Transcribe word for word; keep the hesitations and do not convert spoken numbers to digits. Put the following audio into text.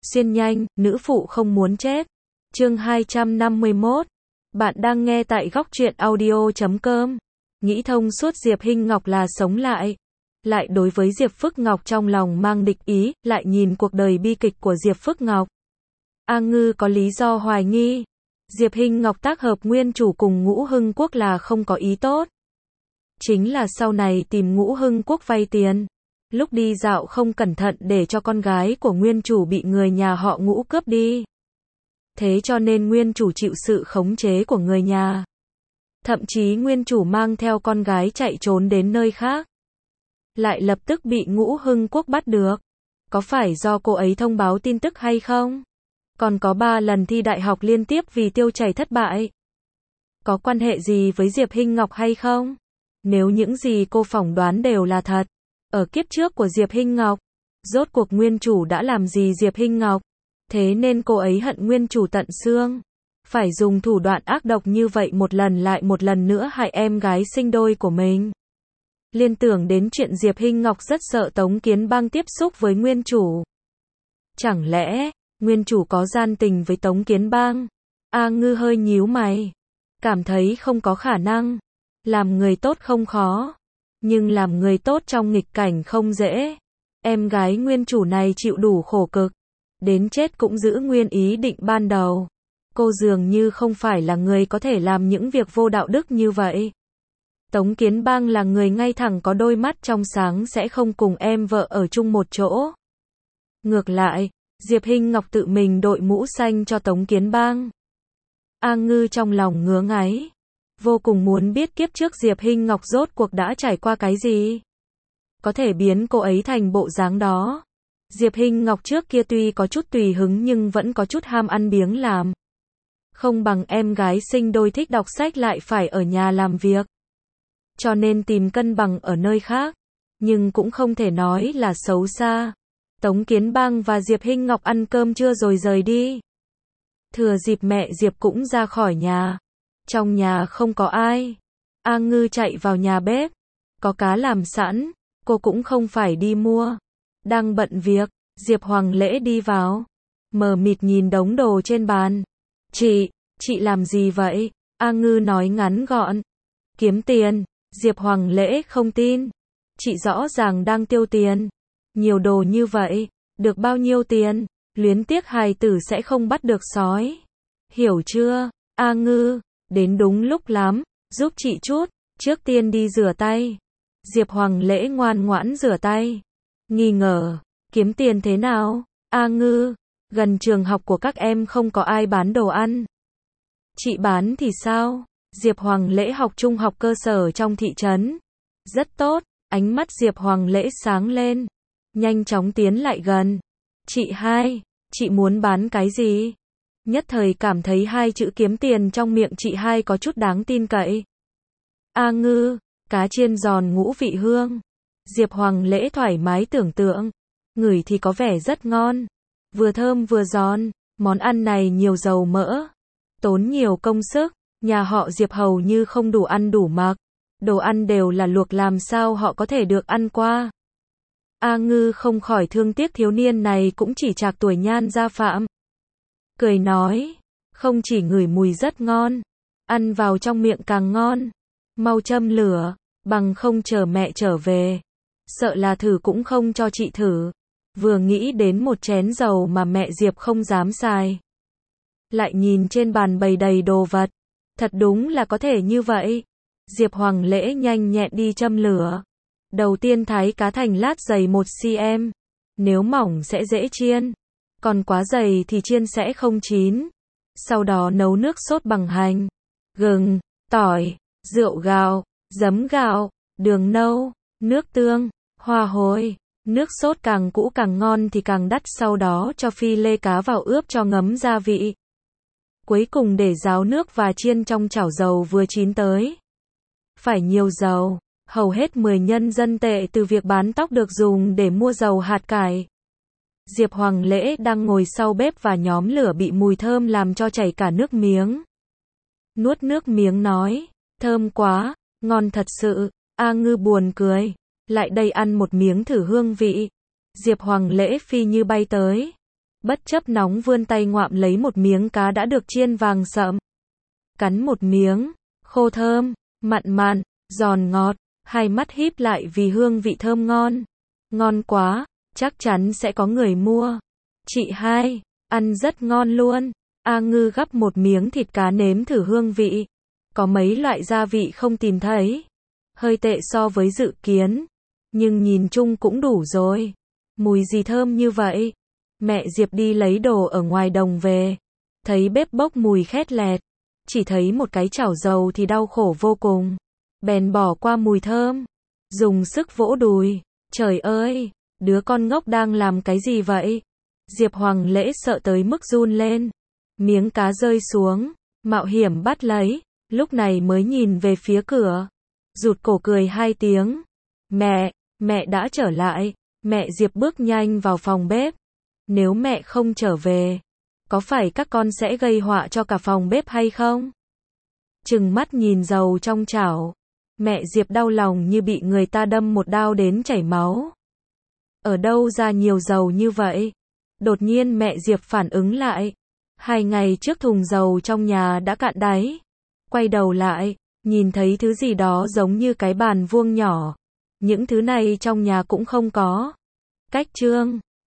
Xuyên nhanh, nữ phụ không muốn chết. Chương hai trăm năm mươi mốt. Bạn đang nghe tại góc truyện audio chấm com. Nghĩ thông suốt Diệp Hinh Ngọc là sống lại. Lại đối với Diệp Phước Ngọc trong lòng mang địch ý, lại nhìn cuộc đời bi kịch của Diệp Phước Ngọc. A Ngư có lý do hoài nghi. Diệp Hinh Ngọc tác hợp nguyên chủ cùng Ngũ Hưng Quốc là không có ý tốt. Chính là sau này tìm Ngũ Hưng Quốc vay tiền. Lúc đi dạo không cẩn thận để cho con gái của nguyên chủ bị người nhà họ Ngũ cướp đi. Thế cho nên nguyên chủ chịu sự khống chế của người nhà. Thậm chí nguyên chủ mang theo con gái chạy trốn đến nơi khác. Lại lập tức bị Ngũ Hưng Quốc bắt được. Có phải do cô ấy thông báo tin tức hay không? Còn có ba lần thi đại học liên tiếp vì tiêu chảy thất bại. Có quan hệ gì với Diệp Hinh Ngọc hay không? Nếu những gì cô phỏng đoán đều là thật. Ở kiếp trước của Diệp Hinh Ngọc, rốt cuộc nguyên chủ đã làm gì Diệp Hinh Ngọc? Thế nên cô ấy hận nguyên chủ tận xương. Phải dùng thủ đoạn ác độc như vậy một lần lại một lần nữa hại em gái sinh đôi của mình. Liên tưởng đến chuyện Diệp Hinh Ngọc rất sợ Tống Kiến Bang tiếp xúc với nguyên chủ. Chẳng lẽ, nguyên chủ có gian tình với Tống Kiến Bang? A Ngư hơi nhíu mày. Cảm thấy không có khả năng. Làm người tốt không khó. Nhưng làm người tốt trong nghịch cảnh không dễ. Em gái nguyên chủ này chịu đủ khổ cực. Đến chết cũng giữ nguyên ý định ban đầu. Cô dường như không phải là người có thể làm những việc vô đạo đức như vậy. Tống Kiến Bang là người ngay thẳng có đôi mắt trong sáng sẽ không cùng em vợ ở chung một chỗ. Ngược lại, Diệp Hinh Ngọc tự mình đội mũ xanh cho Tống Kiến Bang. A Ngư trong lòng ngứa ngáy. Vô cùng muốn biết kiếp trước Diệp Hinh Ngọc rốt cuộc đã trải qua cái gì. Có thể biến cô ấy thành bộ dáng đó. Diệp Hinh Ngọc trước kia tuy có chút tùy hứng nhưng vẫn có chút ham ăn biếng làm. Không bằng em gái sinh đôi thích đọc sách lại phải ở nhà làm việc. Cho nên tìm cân bằng ở nơi khác. Nhưng cũng không thể nói là xấu xa. Tống Kiến Bang và Diệp Hinh Ngọc ăn cơm trưa rồi rời đi. Thừa dịp mẹ Diệp cũng ra khỏi nhà. Trong nhà không có ai. A Ngư chạy vào nhà bếp. Có cá làm sẵn. Cô cũng không phải đi mua. Đang bận việc. Diệp Hoàng Lễ đi vào. Mờ mịt nhìn đống đồ trên bàn. Chị, chị làm gì vậy? A Ngư nói ngắn gọn. Kiếm tiền. Diệp Hoàng Lễ không tin. Chị rõ ràng đang tiêu tiền. Nhiều đồ như vậy. Được bao nhiêu tiền? Luyến tiếc hài tử sẽ không bắt được sói. Hiểu chưa? A Ngư. Đến đúng lúc lắm, giúp chị chút, trước tiên đi rửa tay. Diệp Hoàng Lễ ngoan ngoãn rửa tay. Nghi ngờ, kiếm tiền thế nào? A Ngư, gần trường học của các em không có ai bán đồ ăn. Chị bán thì sao? Diệp Hoàng Lễ học trung học cơ sở trong thị trấn. Rất tốt, ánh mắt Diệp Hoàng Lễ sáng lên. Nhanh chóng tiến lại gần. Chị hai, chị muốn bán cái gì? Nhất thời cảm thấy hai chữ kiếm tiền trong miệng chị hai có chút đáng tin cậy. A Ngư, cá chiên giòn ngũ vị hương. Diệp Hoàng Lễ thoải mái tưởng tượng. Ngửi thì có vẻ rất ngon. Vừa thơm vừa giòn. Món ăn này nhiều dầu mỡ. Tốn nhiều công sức. Nhà họ Diệp hầu như không đủ ăn đủ mặc. Đồ ăn đều là luộc làm sao họ có thể được ăn qua. A Ngư không khỏi thương tiếc thiếu niên này cũng chỉ trạc tuổi Nhan Gia Phạm. Cười nói, không chỉ ngửi mùi rất ngon, ăn vào trong miệng càng ngon. Mau châm lửa, bằng không chờ mẹ trở về. Sợ là thử cũng không cho chị thử. Vừa nghĩ đến một chén dầu mà mẹ Diệp không dám xài. Lại nhìn trên bàn bày đầy đồ vật. Thật đúng là có thể như vậy. Diệp Hoàng Lễ nhanh nhẹn đi châm lửa. Đầu tiên thái cá thành lát dày một xăng-ti-mét. Nếu mỏng sẽ dễ chiên. Còn quá dày thì chiên sẽ không chín. Sau đó nấu nước sốt bằng hành, gừng, tỏi, rượu gạo, giấm gạo, đường nâu, nước tương, hoa hồi. Nước sốt càng cũ càng ngon thì càng đắt, sau đó cho phi lê cá vào ướp cho ngấm gia vị. Cuối cùng để ráo nước và chiên trong chảo dầu vừa chín tới. Phải nhiều dầu, hầu hết mười nhân dân tệ từ việc bán tóc được dùng để mua dầu hạt cải. Diệp Hoàng Lễ đang ngồi sau bếp và nhóm lửa bị mùi thơm làm cho chảy cả nước miếng. Nuốt nước miếng nói, thơm quá, ngon thật sự. A Ngư buồn cười, lại đây ăn một miếng thử hương vị. Diệp Hoàng Lễ phi như bay tới. Bất chấp nóng vươn tay ngoạm lấy một miếng cá đã được chiên vàng sậm. Cắn một miếng, khô thơm, mặn mặn, giòn ngọt, hai mắt híp lại vì hương vị thơm ngon. Ngon quá, chắc chắn sẽ có người mua. Chị hai, ăn rất ngon luôn. A Ngư gắp một miếng thịt cá nếm thử hương vị. Có mấy loại gia vị không tìm thấy. Hơi tệ so với dự kiến. Nhưng nhìn chung cũng đủ rồi. Mùi gì thơm như vậy? Mẹ Diệp đi lấy đồ ở ngoài đồng về. Thấy bếp bốc mùi khét lẹt. Chỉ thấy một cái chảo dầu thì đau khổ vô cùng. Bèn bỏ qua mùi thơm. Dùng sức vỗ đùi. Trời ơi, đứa con ngốc đang làm cái gì vậy? Diệp Hoàng Lễ sợ tới mức run lên. Miếng cá rơi xuống. Mạo hiểm bắt lấy. Lúc này mới nhìn về phía cửa. Rụt cổ cười hai tiếng. Mẹ, mẹ đã trở lại. Mẹ Diệp bước nhanh vào phòng bếp. Nếu mẹ không trở về, có phải các con sẽ gây họa cho cả phòng bếp hay không? Trừng mắt nhìn dầu trong chảo. Mẹ Diệp đau lòng như bị người ta đâm một đao đến chảy máu. Ở đâu ra nhiều dầu như vậy? Đột nhiên mẹ Diệp phản ứng lại. Hai ngày trước thùng dầu trong nhà đã cạn đáy. Quay đầu lại, nhìn thấy thứ gì đó giống như cái bàn vuông nhỏ. Những thứ này trong nhà cũng không có. Cách trương.